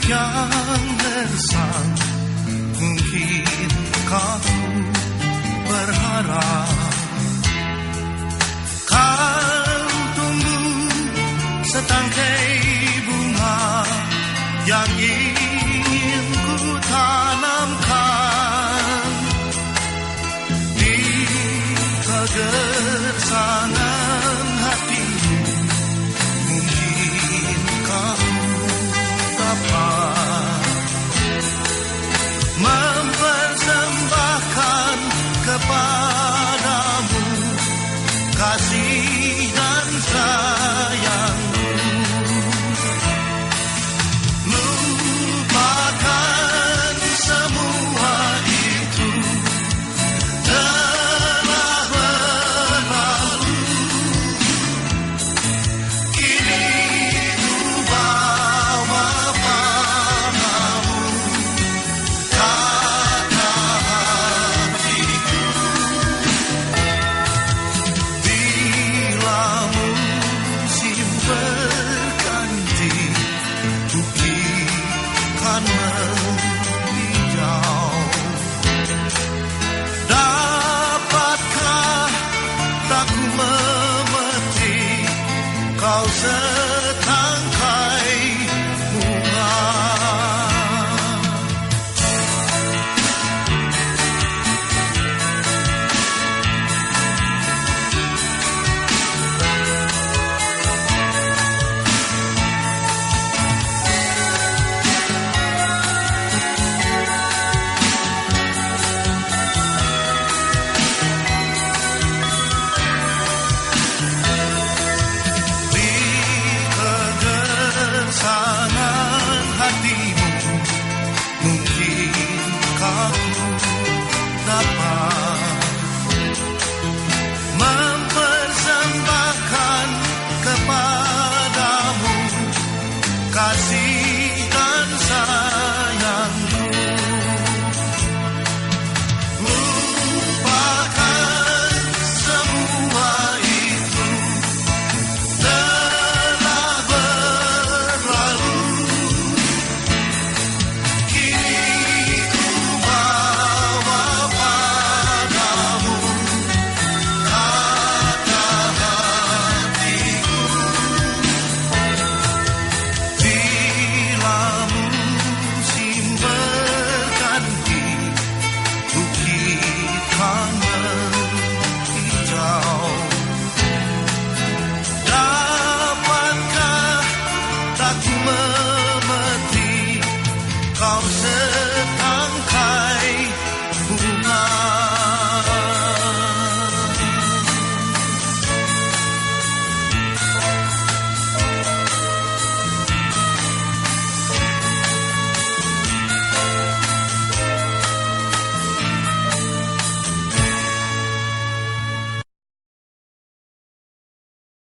yang gersang, mungkin kau berharap kan tumbuh setangkai bunga yang ingin ku tanamkan di kegersangan hatimu. Mungkin kau dapat mempersembahkan kepadamu kasih dan sayangmu. Lupakan semua itu telah berlalu. Kini ku bawa padamu kata hatiku. Bila musim berganti, buktikan menghijau. Dapatkah tak ku memetik kau